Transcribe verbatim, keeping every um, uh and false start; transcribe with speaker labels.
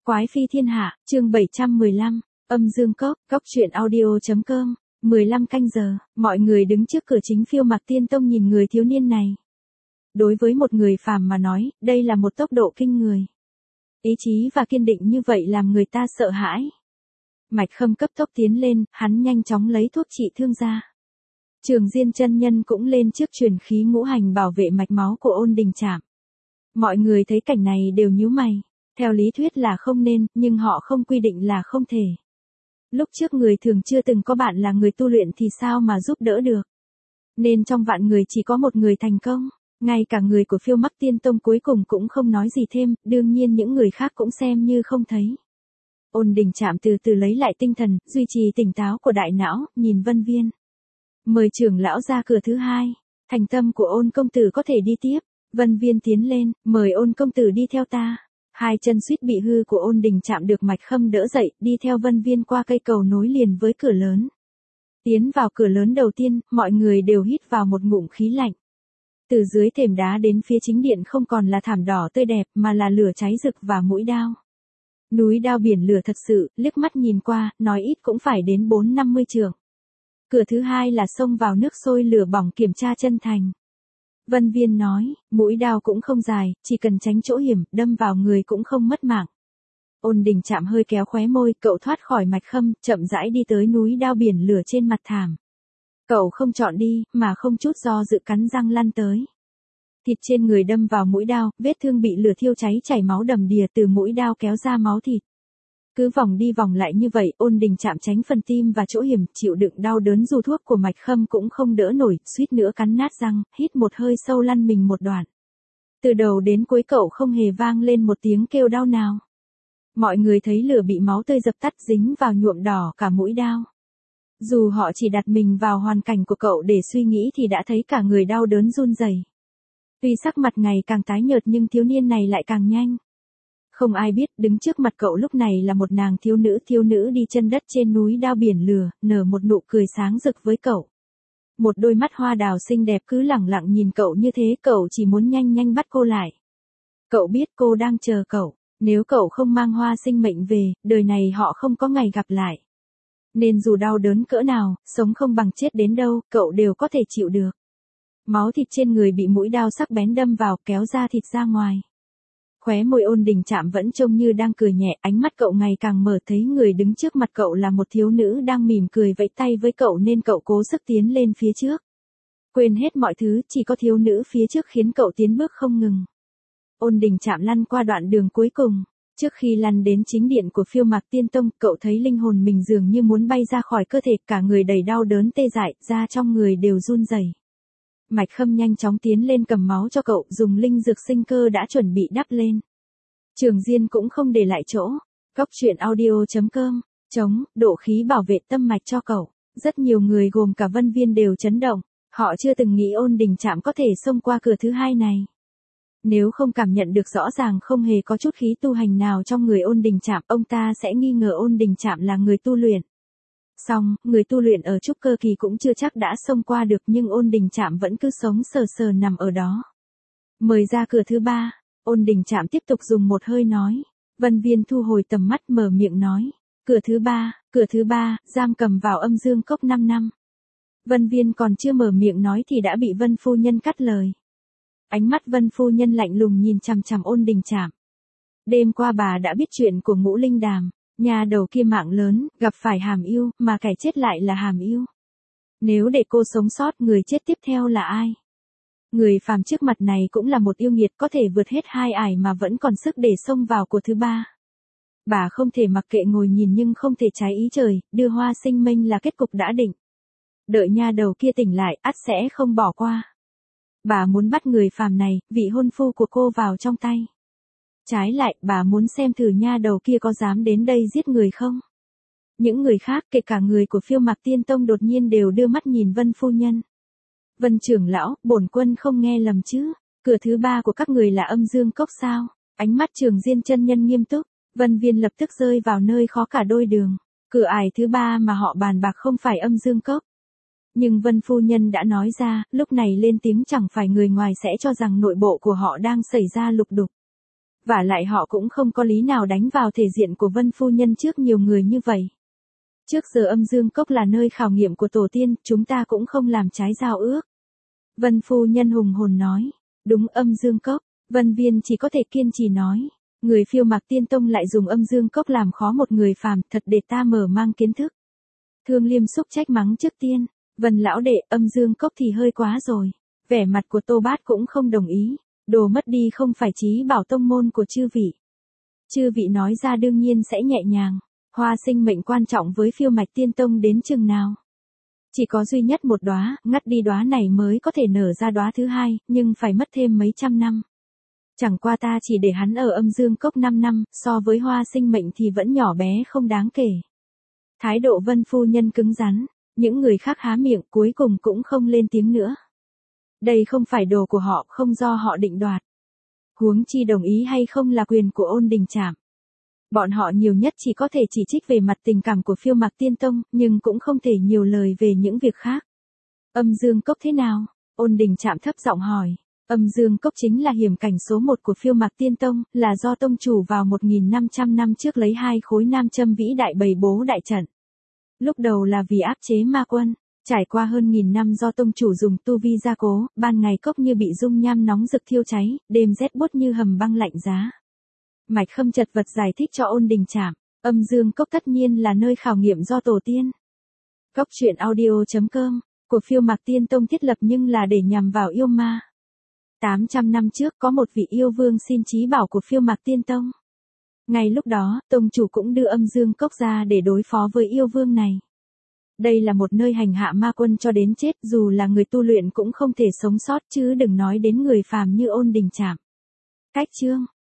Speaker 1: Quái phi thiên hạ, chương bảy trăm mười lăm, âm dương cốc, cốc truyện audio.com, mười lăm canh giờ, mọi người đứng trước cửa chính Phiêu Mặc Tiên Tông nhìn người thiếu niên này. Đối với một người phàm mà nói, đây là một tốc độ kinh người. Ý chí và kiên định như vậy làm người ta sợ hãi. Mạch Khâm cấp tốc tiến lên, hắn nhanh chóng lấy thuốc trị thương ra. Trường Diên chân nhân cũng lên trước truyền khí ngũ hành bảo vệ mạch máu của Ôn Đình Trạm. Mọi người thấy cảnh này đều nhíu mày. Theo lý thuyết là không nên, nhưng họ không quy định là không thể. Lúc trước người thường chưa từng có bạn là người tu luyện thì sao mà giúp đỡ được. Nên trong vạn người chỉ có một người thành công. Ngay cả người của Phiêu Mặc Tiên Tông cuối cùng cũng không nói gì thêm, đương nhiên những người khác cũng xem như không thấy. Ôn Đình Trạm từ từ lấy lại tinh thần, duy trì tỉnh táo của đại não, nhìn Vân Viên. Mời trưởng lão ra cửa thứ hai. Thành tâm của Ôn công tử có thể đi tiếp. Vân Viên tiến lên, mời Ôn công tử đi theo ta. Hai chân suýt bị hư của Ôn Đình Trạm được Mạch Khâm đỡ dậy, đi theo Vân Viên qua cây cầu nối liền với cửa lớn. Tiến vào cửa lớn đầu tiên, mọi người đều hít vào một ngụm khí lạnh. Từ dưới thềm đá đến phía chính điện không còn là thảm đỏ tươi đẹp mà là lửa cháy rực và mũi đao. Núi đao biển lửa thật sự, liếc mắt nhìn qua, nói ít cũng phải đến bốn năm mươi trượng. Cửa thứ hai là xông vào nước sôi lửa bỏng kiểm tra chân thành. Vân Viên nói, mũi đao cũng không dài, chỉ cần tránh chỗ hiểm, đâm vào người cũng không mất mạng. Ôn Đình Trạm hơi kéo khóe môi, cậu thoát khỏi Mạch Khâm, chậm rãi đi tới núi đao biển lửa trên mặt thảm. Cậu không chọn đi, mà không chút do dự cắn răng lăn tới. Thịt trên người đâm vào mũi đao, vết thương bị lửa thiêu cháy chảy máu đầm đìa từ mũi đao kéo ra máu thịt. Cứ vòng đi vòng lại như vậy, Ôn Đình Trạm tránh phần tim và chỗ hiểm, chịu đựng đau đớn dù thuốc của Mạch Khâm cũng không đỡ nổi, suýt nữa cắn nát răng, hít một hơi sâu lăn mình một đoạn. Từ đầu đến cuối cậu không hề vang lên một tiếng kêu đau nào. Mọi người thấy lửa bị máu tươi dập tắt dính vào nhuộm đỏ cả mũi đao. Dù họ chỉ đặt mình vào hoàn cảnh của cậu để suy nghĩ thì đã thấy cả người đau đớn run rẩy. Tuy sắc mặt ngày càng tái nhợt nhưng thiếu niên này lại càng nhanh. Không ai biết, đứng trước mặt cậu lúc này là một nàng thiếu nữ thiếu nữ đi chân đất trên núi đao biển lửa, nở một nụ cười sáng rực với cậu. Một đôi mắt hoa đào xinh đẹp cứ lẳng lặng nhìn cậu như thế, cậu chỉ muốn nhanh nhanh bắt cô lại. Cậu biết cô đang chờ cậu, nếu cậu không mang hoa sinh mệnh về, đời này họ không có ngày gặp lại. Nên dù đau đớn cỡ nào, sống không bằng chết đến đâu, cậu đều có thể chịu được. Máu thịt trên người bị mũi đao sắc bén đâm vào, kéo ra thịt ra ngoài. Khóe môi Ôn Đình Trạm vẫn trông như đang cười nhẹ, ánh mắt cậu ngày càng mở, thấy người đứng trước mặt cậu là một thiếu nữ đang mỉm cười vẫy tay với cậu nên cậu cố sức tiến lên phía trước. Quên hết mọi thứ, chỉ có thiếu nữ phía trước khiến cậu tiến bước không ngừng. Ôn Đình Trạm lăn qua đoạn đường cuối cùng. Trước khi lăn đến chính điện của Phiêu Mặc Tiên Tông, cậu thấy linh hồn mình dường như muốn bay ra khỏi cơ thể, cả người đầy đau đớn tê dại, da trong người đều run rẩy. Mạch Khâm nhanh chóng tiến lên cầm máu cho cậu, dùng linh dược sinh cơ đã chuẩn bị đắp lên. Trường Diên cũng không để lại chỗ. Cốc truyện audio.com, chống, độ khí bảo vệ tâm mạch cho cậu. Rất nhiều người gồm cả Vân Viên đều chấn động. Họ chưa từng nghĩ Ôn Đình Trạm có thể xông qua cửa thứ hai này. Nếu không cảm nhận được rõ ràng không hề có chút khí tu hành nào trong người Ôn Đình Trạm, ông ta sẽ nghi ngờ Ôn Đình Trạm là người tu luyện. Song, người tu luyện ở trúc cơ kỳ cũng chưa chắc đã xông qua được, nhưng Ôn Đình Trạm vẫn cứ sống sờ sờ nằm ở đó. Mời ra cửa thứ ba. Ôn Đình Trạm tiếp tục dùng một hơi nói. Vân Viên thu hồi tầm mắt mở miệng nói. Cửa thứ ba, cửa thứ ba, giam cầm vào âm dương cốc năm năm. Vân Viên còn chưa mở miệng nói thì đã bị Vân phu nhân cắt lời. Ánh mắt Vân phu nhân lạnh lùng nhìn chằm chằm Ôn Đình Trạm. Đêm qua bà đã biết chuyện của Ngũ Linh Đàm. Nhà đầu kia mạng lớn, gặp phải Hàm Yêu, mà kẻ chết lại là Hàm Yêu. Nếu để cô sống sót, người chết tiếp theo là ai? Người phàm trước mặt này cũng là một yêu nghiệt, có thể vượt hết hai ải mà vẫn còn sức để xông vào của thứ ba. Bà không thể mặc kệ ngồi nhìn nhưng không thể trái ý trời, đưa hoa sinh mệnh là kết cục đã định. Đợi nha đầu kia tỉnh lại, ắt sẽ không bỏ qua. Bà muốn bắt người phàm này, vị hôn phu của cô vào trong tay. Trái lại, bà muốn xem thử nha đầu kia có dám đến đây giết người không? Những người khác, kể cả người của Phiêu Mặc Tiên Tông đột nhiên đều đưa mắt nhìn Vân phu nhân. Vân trưởng lão, bổn quân không nghe lầm chứ? Cửa thứ ba của các người là âm dương cốc sao? Ánh mắt Trường Diên chân nhân nghiêm túc. Vân Viên lập tức rơi vào nơi khó cả đôi đường. Cửa ải thứ ba mà họ bàn bạc không phải âm dương cốc. Nhưng Vân phu nhân đã nói ra, lúc này lên tiếng chẳng phải người ngoài sẽ cho rằng nội bộ của họ đang xảy ra lục đục. Vả lại họ cũng không có lý nào đánh vào thể diện của Vân phu nhân trước nhiều người như vậy. Trước giờ âm dương cốc là nơi khảo nghiệm của tổ tiên, chúng ta cũng không làm trái giao ước. Vân phu nhân hùng hồn nói. Đúng, âm dương cốc. Vân Viên chỉ có thể kiên trì nói. Người Phiêu Mạc Tiên Tông lại dùng âm dương cốc làm khó một người phàm, thật để ta mở mang kiến thức. Thương Liêm xúc trách mắng trước tiên. Vân lão đệ, âm dương cốc thì hơi quá rồi. Vẻ mặt của Tô Bát cũng không đồng ý. Đồ mất đi không phải chí bảo tông môn của chư vị. Chư vị nói ra đương nhiên sẽ nhẹ nhàng. Hoa sinh mệnh quan trọng với Phiêu Mạch Tiên Tông đến chừng nào? Chỉ có duy nhất một đóa, ngắt đi đóa này mới có thể nở ra đóa thứ hai, nhưng phải mất thêm mấy trăm năm. Chẳng qua ta chỉ để hắn ở âm dương cốc năm năm, so với hoa sinh mệnh thì vẫn nhỏ bé không đáng kể. Thái độ Vân phu nhân cứng rắn, những người khác há miệng cuối cùng cũng không lên tiếng nữa. Đây không phải đồ của họ, không do họ định đoạt. Huống chi đồng ý hay không là quyền của Ôn Đình Trảm. Bọn họ nhiều nhất chỉ có thể chỉ trích về mặt tình cảm của Phiêu Mạc Tiên Tông, nhưng cũng không thể nhiều lời về những việc khác. Âm dương cốc thế nào? Ôn Đình Trảm thấp giọng hỏi. Âm dương cốc chính là hiểm cảnh số một của Phiêu Mạc Tiên Tông, là do tông chủ vào một nghìn năm trăm năm trước lấy hai khối nam châm vĩ đại bày bố đại trận. Lúc đầu là vì áp chế ma quân, trải qua hơn nghìn năm do tông chủ dùng tu vi gia cố, ban ngày cốc như bị dung nham nóng rực thiêu cháy, đêm rét buốt như hầm băng lạnh giá. Mạch Khâm chật vật giải thích cho Ôn Đình Trảm, âm dương cốc tất nhiên là nơi khảo nghiệm do tổ tiên. Cốc truyện audio chấm com của Phiêu Mạc Tiên Tông thiết lập nhưng là để nhằm vào yêu ma. tám trăm năm trước có một vị yêu vương xin chí bảo của Phiêu Mạc Tiên Tông. Ngay lúc đó, tông chủ cũng đưa âm dương cốc ra để đối phó với yêu vương này. Đây là một nơi hành hạ ma quân cho đến chết, dù là người tu luyện cũng không thể sống sót chứ đừng nói đến người phàm như Ôn Đình Trảm. Cách chương